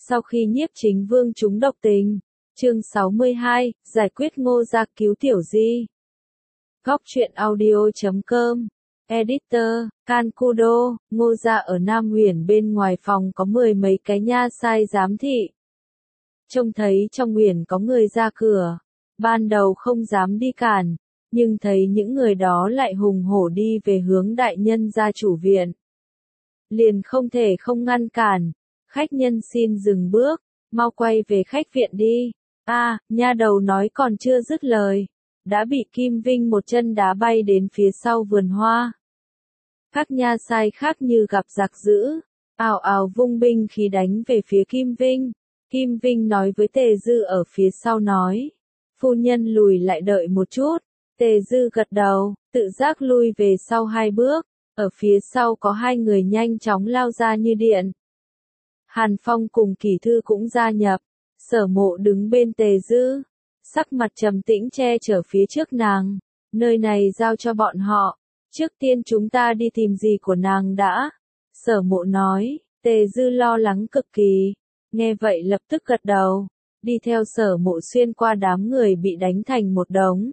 Sau khi Nhiếp Chính Vương trúng độc tình, chương 62, giải quyết Ngô Gia cứu Tiểu Di. Góc truyện audio.com, Editor, Cancudo, Ngô Gia ở Nam Huyền bên ngoài phòng có 10 mấy cái nha sai giám thị. Trông thấy trong huyền có người ra cửa, ban đầu không dám đi cản, nhưng thấy những người đó lại hùng hổ đi về hướng đại nhân gia chủ viện. Liền không thể không ngăn cản, khách nhân xin dừng bước, mau quay về khách viện đi. Nha đầu nói còn chưa dứt lời, đã bị Kim Vinh một chân đá bay đến phía sau vườn hoa. Các nha sai khác như gặp giặc dữ, ào ào vung binh khí đánh về phía Kim Vinh. Kim Vinh nói với Tề Dư ở phía sau nói, phu nhân lùi lại đợi một chút. Tề Dư gật đầu, tự giác lui về sau 2 bước, ở phía sau có 2 người nhanh chóng lao ra như điện. Hàn Phong cùng Kỳ Thư cũng gia nhập, Sở Mộ đứng bên Tề Dư, sắc mặt trầm tĩnh che chở phía trước nàng, nơi này giao cho bọn họ, trước tiên chúng ta đi tìm gì của nàng đã. Sở Mộ nói, Tề Dư lo lắng cực kỳ, nghe vậy lập tức gật đầu, đi theo Sở Mộ xuyên qua đám người bị đánh thành một đống.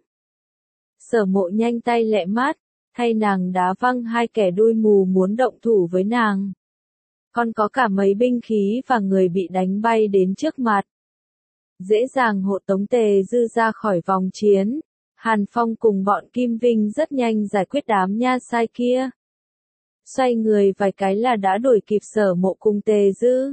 Sở Mộ nhanh tay lẹ mắt, thay nàng đá văng 2 kẻ đuôi mù muốn động thủ với nàng. Còn có cả mấy binh khí và người bị đánh bay đến trước mặt. Dễ dàng hộ tống Tề Dư ra khỏi vòng chiến. Hàn Phong cùng bọn Kim Vinh rất nhanh giải quyết đám nha sai kia. Xoay người vài cái là đã đuổi kịp Sở Mộ cùng Tề Dư.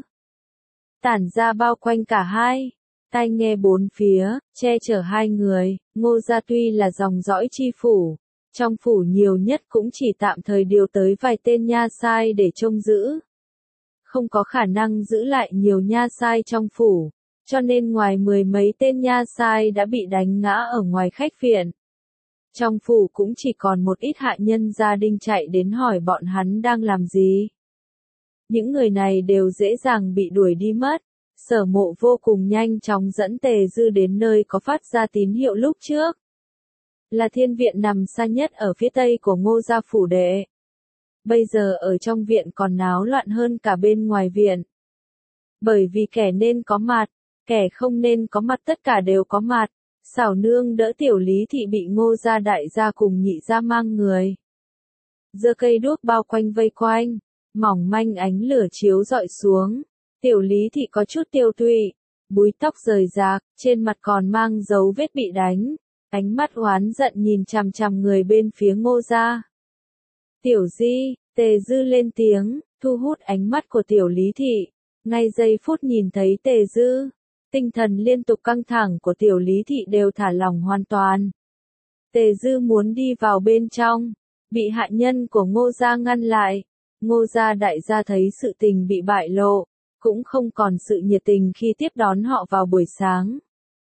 Tản ra bao quanh cả hai. Tai nghe 4 phía, che chở 2 người. Ngô Gia tuy là dòng dõi chi phủ, trong phủ nhiều nhất cũng chỉ tạm thời điều tới vài tên nha sai để trông giữ. Không có khả năng giữ lại nhiều nha sai trong phủ, cho nên ngoài 10 mấy tên nha sai đã bị đánh ngã ở ngoài khách viện. Trong phủ cũng chỉ còn một ít hạ nhân gia đình chạy đến hỏi bọn hắn đang làm gì. Những người này đều dễ dàng bị đuổi đi mất. Sở Mộ vô cùng nhanh chóng dẫn Tề Dư đến nơi có phát ra tín hiệu lúc trước. Là thiên viện nằm xa nhất ở phía tây của Ngô Gia phủ đệ. Bây giờ ở trong viện còn náo loạn hơn cả bên ngoài viện. Bởi vì kẻ nên có mặt, kẻ không nên có mặt tất cả đều có mặt. Xảo nương đỡ Tiểu Lý Thị bị Ngô Gia đại gia cùng nhị gia mang người. Giơ cây đuốc bao quanh vây quanh, mỏng manh ánh lửa chiếu rọi xuống. Tiểu Lý Thị có chút tiêu tụy, búi tóc rời rạc, trên mặt còn mang dấu vết bị đánh. Ánh mắt oán giận nhìn chằm chằm người bên phía Ngô Gia. Tiểu Di, Tề Dư lên tiếng, thu hút ánh mắt của Tiểu Lý Thị. Ngay giây phút nhìn thấy Tề Dư, tinh thần liên tục căng thẳng của Tiểu Lý Thị đều thả lỏng hoàn toàn. Tề Dư muốn đi vào bên trong, bị hạ nhân của Ngô Gia ngăn lại. Ngô Gia đại gia thấy sự tình bị bại lộ, cũng không còn sự nhiệt tình khi tiếp đón họ vào buổi sáng.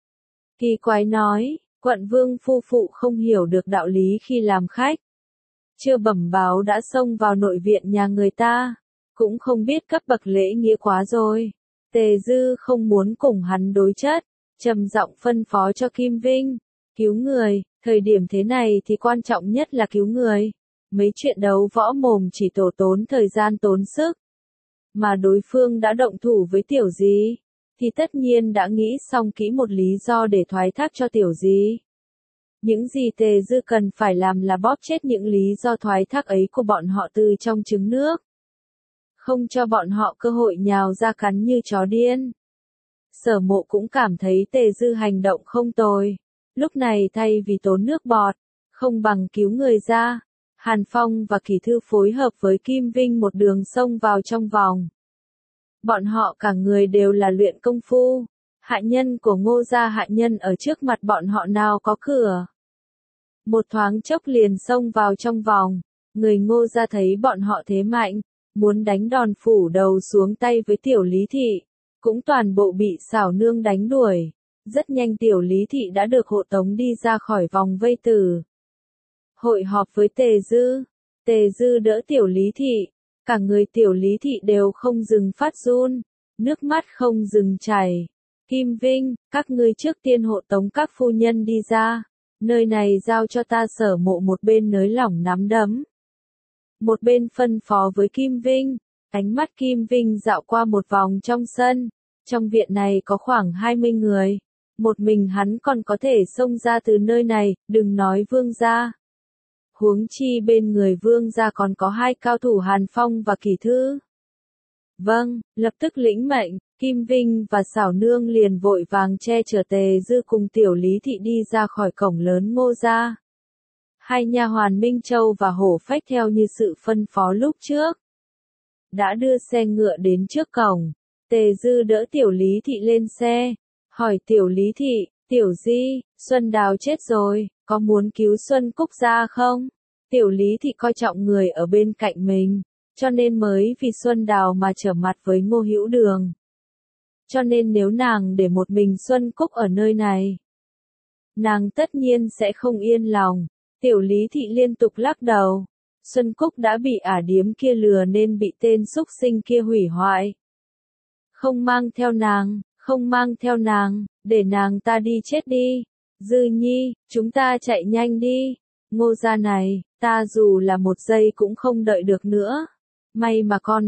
Kỳ quái nói, Quận Vương phu phụ không hiểu được đạo lý khi làm khách. Chưa bẩm báo đã xông vào nội viện nhà người ta, cũng không biết cấp bậc lễ nghĩa quá rồi. Tề Dư không muốn cùng hắn đối chất, trầm giọng phân phó cho Kim Vinh, cứu người, thời điểm thế này thì quan trọng nhất là cứu người. Mấy chuyện đấu võ mồm chỉ tổ tốn thời gian tốn sức. Mà đối phương đã động thủ với Tiểu Di, thì tất nhiên đã nghĩ xong kỹ một lý do để thoái thác cho Tiểu Di. Những gì Tề Dư cần phải làm là bóp chết những lý do thoái thác ấy của bọn họ từ trong trứng nước. Không cho bọn họ cơ hội nhào ra cắn như chó điên. Sở Mộ cũng cảm thấy Tề Dư hành động không tồi. Lúc này thay vì tốn nước bọt, không bằng cứu người ra. Hàn Phong và Kỳ Thư phối hợp với Kim Vinh một đường xông vào trong vòng. Bọn họ cả người đều là luyện công phu. Hạ nhân của Ngô Gia hạ nhân ở trước mặt bọn họ nào có cửa. Một thoáng chốc liền xông vào trong vòng. Người Ngô Gia thấy bọn họ thế mạnh, muốn đánh đòn phủ đầu xuống tay với Tiểu Lý Thị, cũng toàn bộ bị xảo nương đánh đuổi. Rất nhanh Tiểu Lý Thị đã được hộ tống đi ra khỏi vòng vây tử. Hội họp với Tề Dư. Tề Dư đỡ Tiểu Lý Thị. Cả người Tiểu Lý Thị đều không dừng phát run, nước mắt không dừng chảy. Kim Vinh, các ngươi trước tiên hộ tống các phu nhân đi ra. Nơi này giao cho ta. Sở Mộ một bên nới lỏng nắm đấm, một bên phân phó với Kim Vinh. Ánh mắt Kim Vinh dạo qua một vòng trong sân, Trong viện này có khoảng 20 người. Một mình hắn còn có thể xông ra từ nơi này, đừng nói vương gia. Huống chi bên người vương gia còn có 2 cao thủ Hàn Phong và Kỳ Thư. Vâng, lập tức lĩnh mệnh, Kim Vinh và Xảo Nương liền vội vàng che chở Tề Dư cùng Tiểu Lý Thị đi ra khỏi cổng lớn Ngô gia. 2 nha hoàn Minh Châu và Hổ Phách theo như sự phân phó lúc trước. Đã đưa xe ngựa đến trước cổng, Tề Dư đỡ Tiểu Lý Thị lên xe, hỏi Tiểu Lý Thị, Tiểu Di, Xuân Đào chết rồi, có muốn cứu Xuân Cúc ra không? Tiểu Lý Thị coi trọng người ở bên cạnh mình, cho nên mới vì Xuân Đào mà trở mặt với Ngô Hữu Đường. Cho nên nếu nàng để một mình Xuân Cúc ở nơi này, nàng tất nhiên sẽ không yên lòng. Tiểu Lý Thị liên tục lắc đầu. Xuân Cúc đã bị ả điếm kia lừa nên bị tên xúc sinh kia hủy hoại. Không mang theo nàng, để nàng ta đi chết đi. Dư Nhi, chúng ta chạy nhanh đi. Ngô gia này, ta dù là một giây cũng không đợi được nữa. May mà con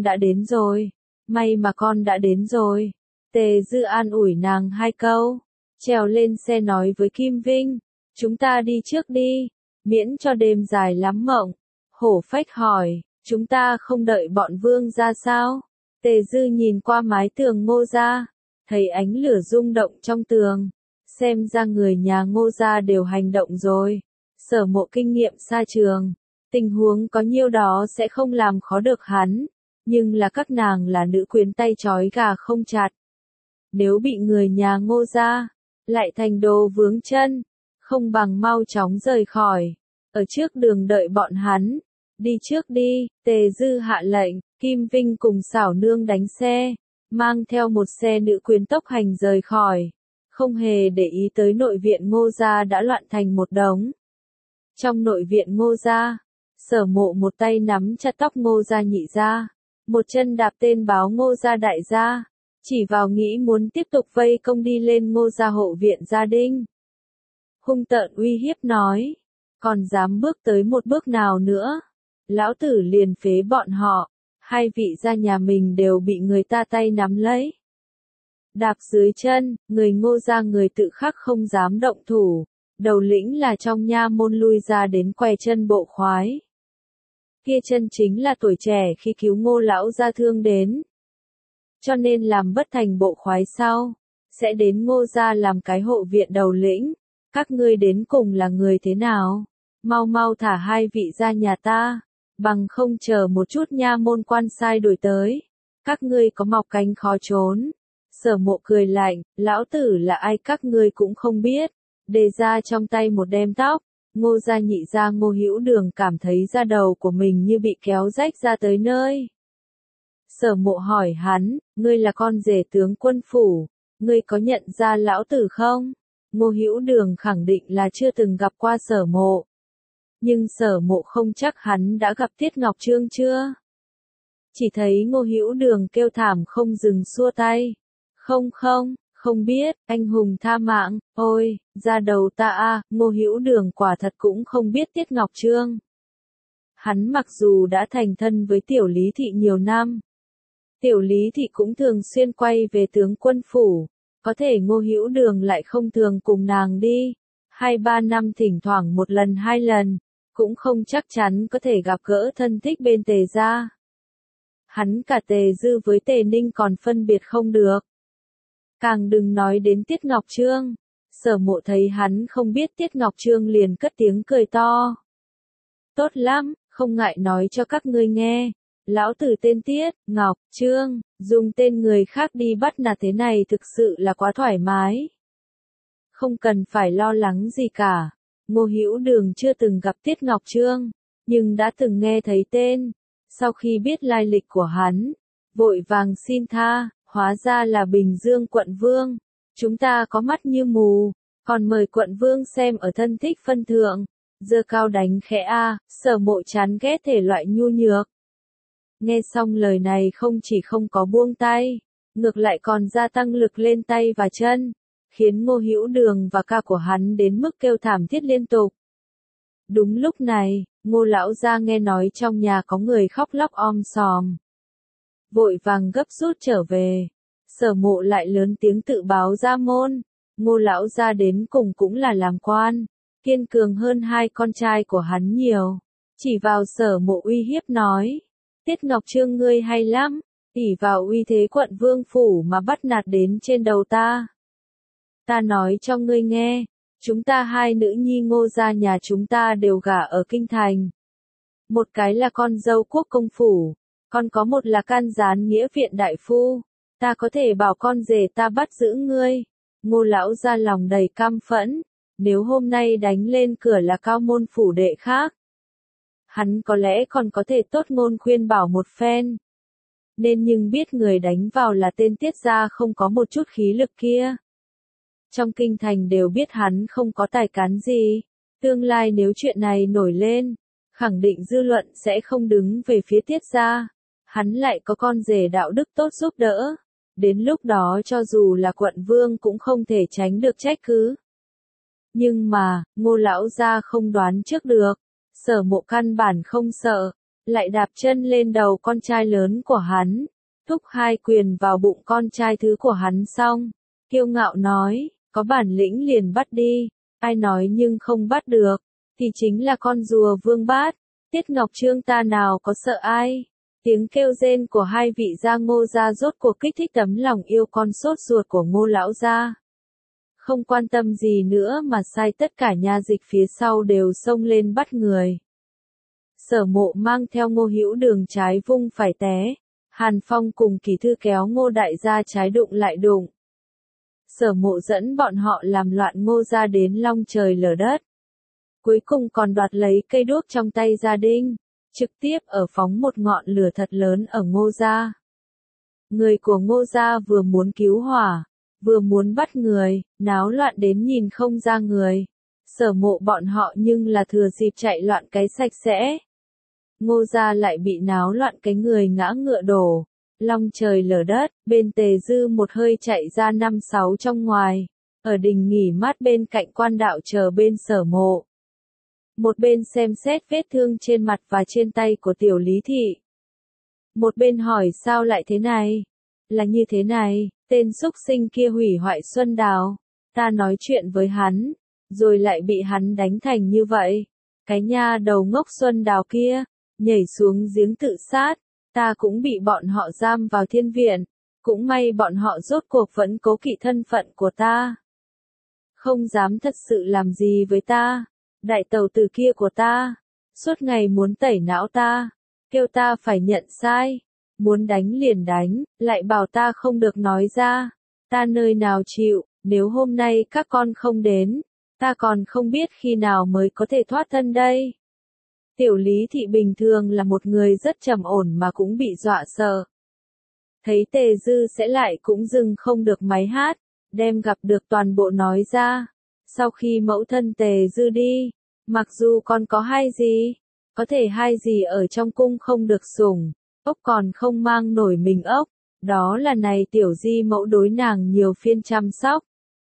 đã đến rồi. Tề Dư an ủi nàng 2 câu. Trèo lên xe nói với Kim Vinh, chúng ta đi trước đi, miễn cho đêm dài lắm mộng. Hổ Phách hỏi, chúng ta không đợi bọn vương ra sao? Tề Dư nhìn qua mái tường Ngô gia, thấy ánh lửa rung động trong tường. Xem ra người nhà Ngô gia đều hành động rồi. Sở Mộ kinh nghiệm xa trường. Tình huống có nhiêu đó sẽ không làm khó được hắn. Nhưng là các nàng là nữ quyến tay trói gà không chặt. Nếu bị người nhà Ngô gia lại thành đồ vướng chân, không bằng mau chóng rời khỏi. Ở trước đường đợi bọn hắn. Đi trước đi, Tề Dư hạ lệnh, Kim Vinh cùng Xảo Nương đánh xe, mang theo một xe nữ quyến tốc hành rời khỏi, không hề để ý tới nội viện Ngô gia đã loạn thành một đống. Trong nội viện Ngô gia, Sở Mộ một tay nắm chặt tóc Ngô gia nhị gia, một chân đạp tên báo Ngô gia đại gia, chỉ vào nghĩ muốn tiếp tục vây công đi lên Ngô gia hộ viện gia đình. Hung tợn uy hiếp nói, còn dám bước tới một bước nào nữa, lão tử liền phế bọn họ. 2 vị gia nhà mình đều bị người ta tay nắm lấy. Đạp dưới chân, người Ngô gia người tự khắc không dám động thủ, đầu lĩnh là trong nha môn lui ra đến què chân bộ khoái. Kia chân chính là tuổi trẻ khi cứu Ngô lão gia thương đến. Cho nên làm bất thành bộ khoái sau, sẽ đến Ngô gia làm cái hộ viện đầu lĩnh. Các ngươi đến cùng là người thế nào? Mau mau thả 2 vị gia nhà ta, bằng không chờ một chút nha môn quan sai đuổi tới. Các ngươi có mọc cánh khó trốn. Sở Mộ cười lạnh, lão tử là ai các ngươi cũng không biết. Đề ra trong tay một đem tóc, Ngô gia nhị gia Ngô Hữu Đường cảm thấy da đầu của mình như bị kéo rách ra tới nơi. Sở Mộ hỏi hắn, ngươi là con rể tướng quân phủ, ngươi có nhận ra lão tử không? Ngô Hữu Đường khẳng định là chưa từng gặp qua Sở Mộ. Nhưng Sở Mộ không chắc hắn đã gặp Tiết Ngọc Trương chưa. Chỉ thấy Ngô Hữu Đường kêu thảm không dừng xua tay. Không biết, anh hùng tha mạng, ôi, da đầu ta a, Ngô Hữu Đường quả thật cũng không biết Tiết Ngọc Trương. Hắn mặc dù đã thành thân với Tiểu Lý Thị nhiều năm, Tiểu Lý Thị cũng thường xuyên quay về tướng quân phủ, có thể Ngô Hữu Đường lại không thường cùng nàng đi, 2-3 năm thỉnh thoảng 1 lần 2 lần, cũng không chắc chắn có thể gặp gỡ thân thích bên Tề gia. Hắn cả Tề Dư với Tề Ninh còn phân biệt không được. Càng đừng nói đến Tiết Ngọc Trương. Sở Mộ thấy hắn không biết Tiết Ngọc Trương liền cất tiếng cười to. Tốt lắm, không ngại nói cho các ngươi nghe. Lão tử tên Tiết Ngọc Trương, dùng tên người khác đi bắt nạt thế này thực sự là quá thoải mái. Không cần phải lo lắng gì cả. Ngô Hữu Đường chưa từng gặp Tiết Ngọc Trương, nhưng đã từng nghe thấy tên. Sau khi biết lai lịch của hắn, vội vàng xin tha, hóa ra là Bình Dương quận vương. Chúng ta có mắt như mù, còn mời quận vương xem ở thân thích phân thượng. Giơ cao đánh khẽ a, Sở Mộ chán ghét thể loại nhu nhược. Nghe xong lời này không chỉ không có buông tay, ngược lại còn gia tăng lực lên tay và chân, khiến Ngô Hữu Đường và ca của hắn đến mức kêu thảm thiết liên tục. Đúng lúc này, Ngô lão gia nghe nói trong nhà có người khóc lóc om sòm. Vội vàng gấp rút trở về. Sở Mộ lại lớn tiếng tự báo ra môn, Ngô lão gia đến cùng cũng là làm quan, kiên cường hơn hai con trai của hắn nhiều. Chỉ vào Sở Mộ uy hiếp nói, Tiết Ngọc Trương ngươi hay lắm, ỷ vào uy thế quận vương phủ mà bắt nạt đến trên đầu ta. Ta nói cho ngươi nghe, chúng ta hai nữ nhi Ngô gia nhà chúng ta đều gả ở kinh thành. Một cái là con dâu quốc công phủ, còn có một là can gián nghĩa viện đại phu. Ta có thể bảo con rể ta bắt giữ ngươi. Ngô lão gia lòng đầy căm phẫn, nếu hôm nay đánh lên cửa là cao môn phủ đệ khác, hắn có lẽ còn có thể tốt ngôn khuyên bảo một phen. Nên nhưng biết người đánh vào là tên Tiết gia không có một chút khí lực kia. Trong kinh thành đều biết hắn không có tài cán gì, tương lai nếu chuyện này nổi lên, khẳng định dư luận sẽ không đứng về phía Tiết gia. Hắn lại có con rể đạo đức tốt giúp đỡ. Đến lúc đó cho dù là quận vương cũng không thể tránh được trách cứ. Nhưng mà, Ngô lão gia không đoán trước được. Sở Mộ căn bản không sợ, lại đạp chân lên đầu con trai lớn của hắn, thúc hai quyền vào bụng con trai thứ của hắn xong, kiêu ngạo nói, có bản lĩnh liền bắt đi, ai nói nhưng không bắt được, thì chính là con rùa vương bát, Tiết Ngọc Trương ta nào có sợ ai. Tiếng kêu rên của hai vị gia Ngô gia rốt cuộc kích thích tấm lòng yêu con sốt ruột của Ngô lão gia. Không quan tâm gì nữa mà sai tất cả nha dịch phía sau đều xông lên bắt người. Sở Mộ mang theo Ngô Hữu Đường trái vung phải té, Hàn Phong cùng Kỳ Thư kéo Ngô đại gia trái đụng lại đụng. Sở Mộ dẫn bọn họ làm loạn Ngô gia đến long trời lở đất. Cuối cùng còn đoạt lấy cây đuốc trong tay gia đình, trực tiếp ở phóng một ngọn lửa thật lớn ở Ngô gia. Người của Ngô gia vừa muốn cứu hỏa, vừa muốn bắt người, náo loạn đến nhìn không ra người. Sở Mộ bọn họ nhưng là thừa dịp chạy loạn cái sạch sẽ. Ngô gia lại bị náo loạn cái người ngã ngựa đổ, long trời lở đất, bên Tề Dư một hơi chạy ra 5-6 trong ngoài, ở đình nghỉ mát bên cạnh quan đạo chờ bên Sở Mộ. Một bên xem xét vết thương trên mặt và trên tay của Tiểu Lý Thị. Một bên hỏi sao lại thế này? Là như thế này, tên xúc sinh kia hủy hoại Xuân Đào. Ta nói chuyện với hắn, rồi lại bị hắn đánh thành như vậy. Cái nha đầu ngốc Xuân Đào kia, nhảy xuống giếng tự sát. Ta cũng bị bọn họ giam vào thiên viện. Cũng may bọn họ rốt cuộc vẫn cố kỵ thân phận của ta. Không dám thật sự làm gì với ta. Đại tàu tử kia của ta, suốt ngày muốn tẩy não ta, kêu ta phải nhận sai, muốn đánh liền đánh, lại bảo ta không được nói ra, ta nơi nào chịu, nếu hôm nay các con không đến, ta còn không biết khi nào mới có thể thoát thân đây. Tiểu Lý Thị bình thường là một người rất trầm ổn mà cũng bị dọa sợ. Thấy Tề Dư sẽ lại cũng dừng không được máy hát, đem gặp được toàn bộ nói ra. Sau khi mẫu thân Tề Dư đi, mặc dù còn có hai gì, có thể hai gì ở trong cung không được sủng, ốc còn không mang nổi mình ốc, đó là này tiểu di mẫu đối nàng nhiều phiên chăm sóc.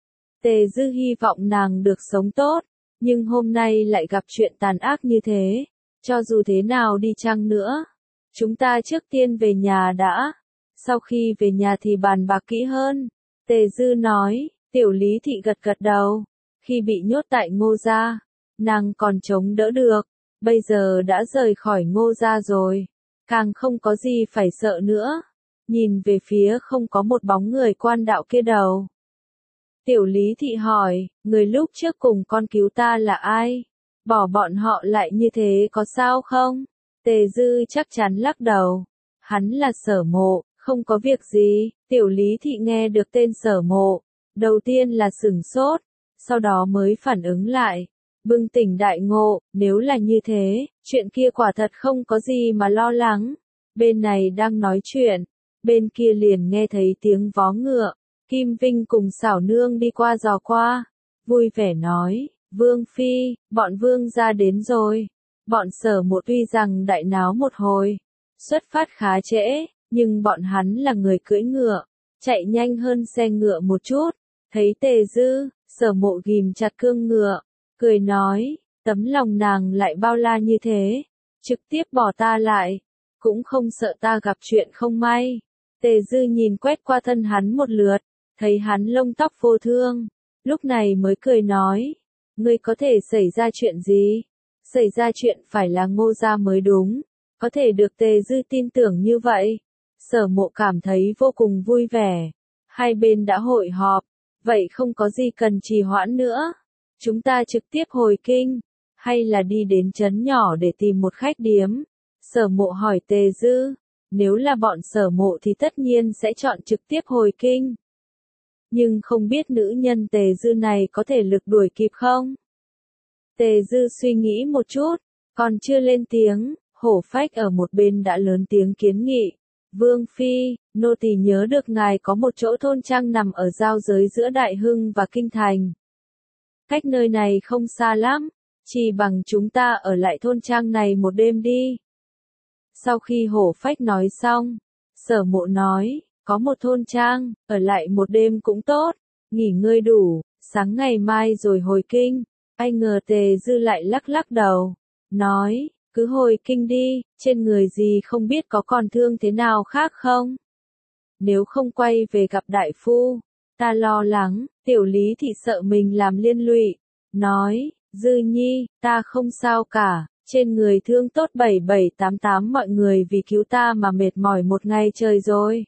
Tề Dư hy vọng nàng được sống tốt, nhưng hôm nay lại gặp chuyện tàn ác như thế, cho dù thế nào đi chăng nữa, chúng ta trước tiên về nhà đã, sau khi về nhà thì bàn bạc kỹ hơn. Tề Dư nói, Tiểu Lý Thị gật gật đầu. Khi bị nhốt tại Ngô gia, nàng còn chống đỡ được, bây giờ đã rời khỏi Ngô gia rồi, càng không có gì phải sợ nữa. Nhìn về phía không có một bóng người quan đạo kia đầu. Tiểu Lý Thị hỏi, người lúc trước cùng con cứu ta là ai? Bỏ bọn họ lại như thế có sao không? Tề Dư chắc chắn lắc đầu. Hắn là Sở Mộ, không có việc gì. Tiểu Lý Thị nghe được tên Sở Mộ, đầu tiên là sửng sốt, sau đó mới phản ứng lại, bừng tỉnh đại ngộ, nếu là như thế, chuyện kia quả thật không có gì mà lo lắng. Bên này đang nói chuyện, bên kia liền nghe thấy tiếng vó ngựa, Kim Vinh cùng Xảo Nương đi qua dò qua, vui vẻ nói, Vương Phi, bọn Vương gia đến rồi. Bọn Sở Mộ tuy rằng đại náo một hồi, xuất phát khá trễ, nhưng bọn hắn là người cưỡi ngựa, chạy nhanh hơn xe ngựa một chút, thấy Tề Dư, Sở Mộ ghim chặt cương ngựa, cười nói, tấm lòng nàng lại bao la như thế, trực tiếp bỏ ta lại, cũng không sợ ta gặp chuyện không may. Tề Dư nhìn quét qua thân hắn một lượt, thấy hắn lông tóc vô thương, lúc này mới cười nói, ngươi có thể xảy ra chuyện gì? Xảy ra chuyện phải là Ngô gia mới đúng, có thể được Tề Dư tin tưởng như vậy. Sở Mộ cảm thấy vô cùng vui vẻ, hai bên đã hội họp, vậy không có gì cần trì hoãn nữa. Chúng ta trực tiếp hồi kinh, hay là đi đến trấn nhỏ để tìm một khách điếm? Sở Mộ hỏi Tề Dư, nếu là bọn Sở Mộ thì tất nhiên sẽ chọn trực tiếp hồi kinh. Nhưng không biết nữ nhân Tề Dư này có thể lực đuổi kịp không? Tề Dư suy nghĩ một chút, còn chưa lên tiếng, Hổ Phách ở một bên đã lớn tiếng kiến nghị. Vương Phi, nô tỳ nhớ được ngài có một chỗ thôn trang nằm ở giao giới giữa Đại Hưng và Kinh Thành. Cách nơi này không xa lắm, chỉ bằng chúng ta ở lại thôn trang này một đêm đi. Sau khi Hổ Phách nói xong, Sở Mộ nói, có một thôn trang, ở lại một đêm cũng tốt, nghỉ ngơi đủ, sáng ngày mai rồi hồi kinh. Ai ngờ Tề Dư lại lắc lắc đầu, nói, cứ hồi kinh đi, trên người gì không biết có còn thương thế nào khác không? Nếu không quay về gặp đại phu, ta lo lắng. Tiểu Lý Thị sợ mình làm liên lụy, nói, Dư Nhi, ta không sao cả, trên người thương tốt 7788 mọi người vì cứu ta mà mệt mỏi một ngày trời rồi.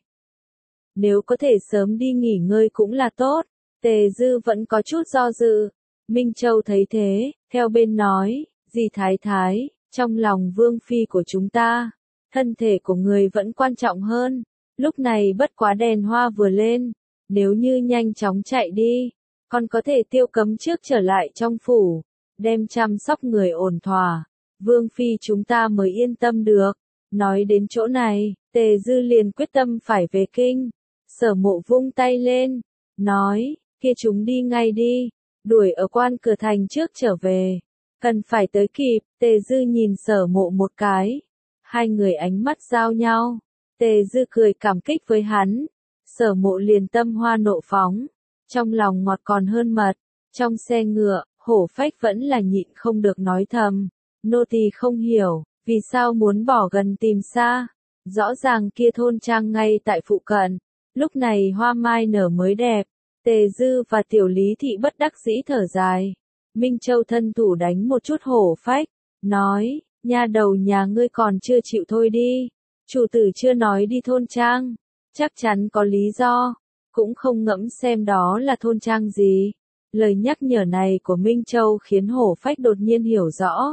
Nếu có thể sớm đi nghỉ ngơi cũng là tốt. Tề Dư vẫn có chút do dự. Minh Châu thấy thế, theo bên nói, dì Thái Thái, trong lòng Vương Phi của chúng ta, thân thể của người vẫn quan trọng hơn. Lúc này bất quá đèn hoa vừa lên, nếu như nhanh chóng chạy đi, còn có thể tiêu cấm trước trở lại trong phủ, đem chăm sóc người ổn thỏa. Vương Phi chúng ta mới yên tâm được. Nói đến chỗ này, Tề Dư liền quyết tâm phải về kinh. Sở Mộ vung tay lên, nói, kia chúng đi ngay đi, đuổi ở quan cửa thành trước trở về. Cần phải tới kịp. Tề Dư nhìn Sở Mộ một cái. Hai người ánh mắt giao nhau. Tề Dư cười cảm kích với hắn. Sở Mộ liền tâm hoa nộ phóng. Trong lòng ngọt còn hơn mật. Trong xe ngựa, Hổ Phách vẫn là nhịn không được nói thầm. Nô tỳ không hiểu, vì sao muốn bỏ gần tìm xa. Rõ ràng kia thôn trang ngay tại phụ cận. Lúc này hoa mai nở mới đẹp. Tề Dư và Tiểu Lý Thị bất đắc dĩ thở dài. Minh Châu thân thủ đánh một chút Hổ Phách, nói, nha đầu nhà ngươi còn chưa chịu thôi đi. Chủ tử chưa nói đi thôn trang, chắc chắn có lý do, cũng không ngẫm xem đó là thôn trang gì. Lời nhắc nhở này của Minh Châu khiến Hổ Phách đột nhiên hiểu rõ.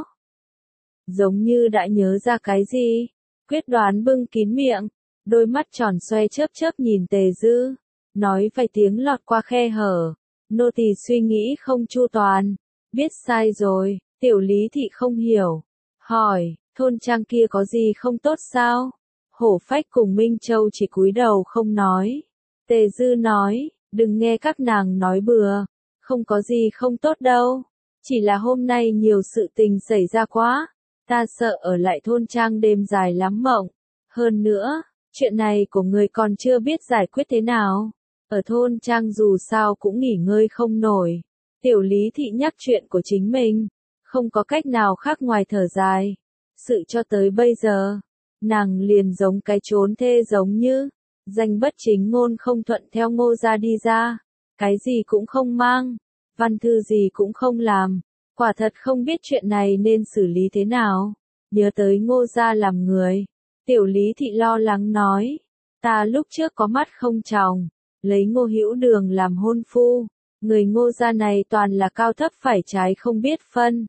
Giống như đã nhớ ra cái gì, quyết đoán bưng kín miệng, đôi mắt tròn xoe chớp chớp nhìn Tề Dư, nói vài tiếng lọt qua khe hở. Nô tỳ suy nghĩ không chu toàn, biết sai rồi. Tiểu Lý Thị không hiểu, hỏi, thôn trang kia có gì không tốt sao? Hổ Phách cùng Minh Châu chỉ cúi đầu không nói. Tề Dư nói, đừng nghe các nàng nói bừa, không có gì không tốt đâu, chỉ là hôm nay nhiều sự tình xảy ra quá, ta sợ ở lại thôn trang đêm dài lắm mộng. Hơn nữa, chuyện này của người còn chưa biết giải quyết thế nào, ở thôn trang dù sao cũng nghỉ ngơi không nổi. Tiểu Lý Thị nhắc chuyện của chính mình, không có cách nào khác ngoài thở dài. Sự cho tới bây giờ, nàng liền giống cái trốn thê giống như, danh bất chính ngôn không thuận theo Ngô gia đi ra, cái gì cũng không mang, văn thư gì cũng không làm, quả thật không biết chuyện này nên xử lý thế nào. Nhớ tới Ngô gia làm người, Tiểu Lý Thị lo lắng nói, ta lúc trước có mắt không tròng, lấy Ngô Hữu Đường làm hôn phu, người Ngô gia này toàn là cao thấp phải trái không biết phân.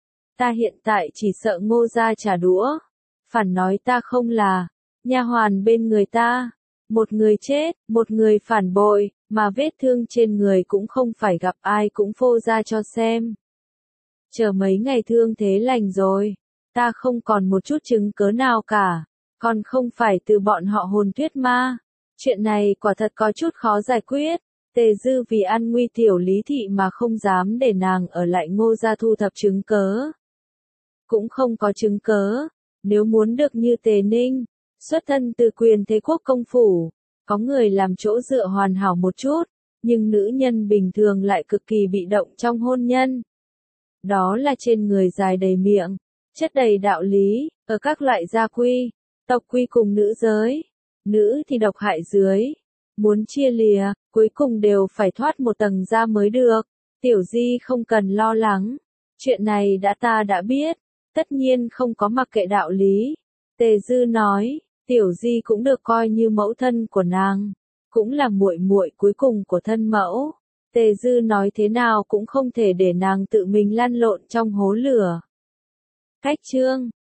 Ta hiện tại chỉ sợ Ngô gia trả đũa, phản nói ta không là nha hoàn bên người ta, một người chết, một người phản bội, mà vết thương trên người cũng không phải gặp ai cũng phô ra cho xem. Chờ mấy ngày thương thế lành rồi, ta không còn một chút chứng cớ nào cả, còn không phải từ bọn họ hồn thuyết ma. Chuyện này quả thật có chút khó giải quyết. Tề Dư vì an nguy Tiểu Lý Thị mà không dám để nàng ở lại Ngô gia thu thập chứng cớ. Cũng không có chứng cớ, nếu muốn được như Tề Ninh, xuất thân từ quyền thế quốc công phủ, có người làm chỗ dựa hoàn hảo một chút, nhưng nữ nhân bình thường lại cực kỳ bị động trong hôn nhân. Đó là trên người dài đầy miệng, chất đầy đạo lý, ở các loại gia quy, tộc quy cùng nữ giới. Nữ thì độc hại dưới. Muốn chia lìa, cuối cùng đều phải thoát một tầng ra mới được. Tiểu Di không cần lo lắng. Chuyện này ta đã biết. Tất nhiên không có mặc kệ đạo lý. Tề Dư nói, Tiểu Di cũng được coi như mẫu thân của nàng. Cũng là muội muội cuối cùng của thân mẫu. Tề Dư nói thế nào cũng không thể để nàng tự mình lăn lộn trong hố lửa. Cách chương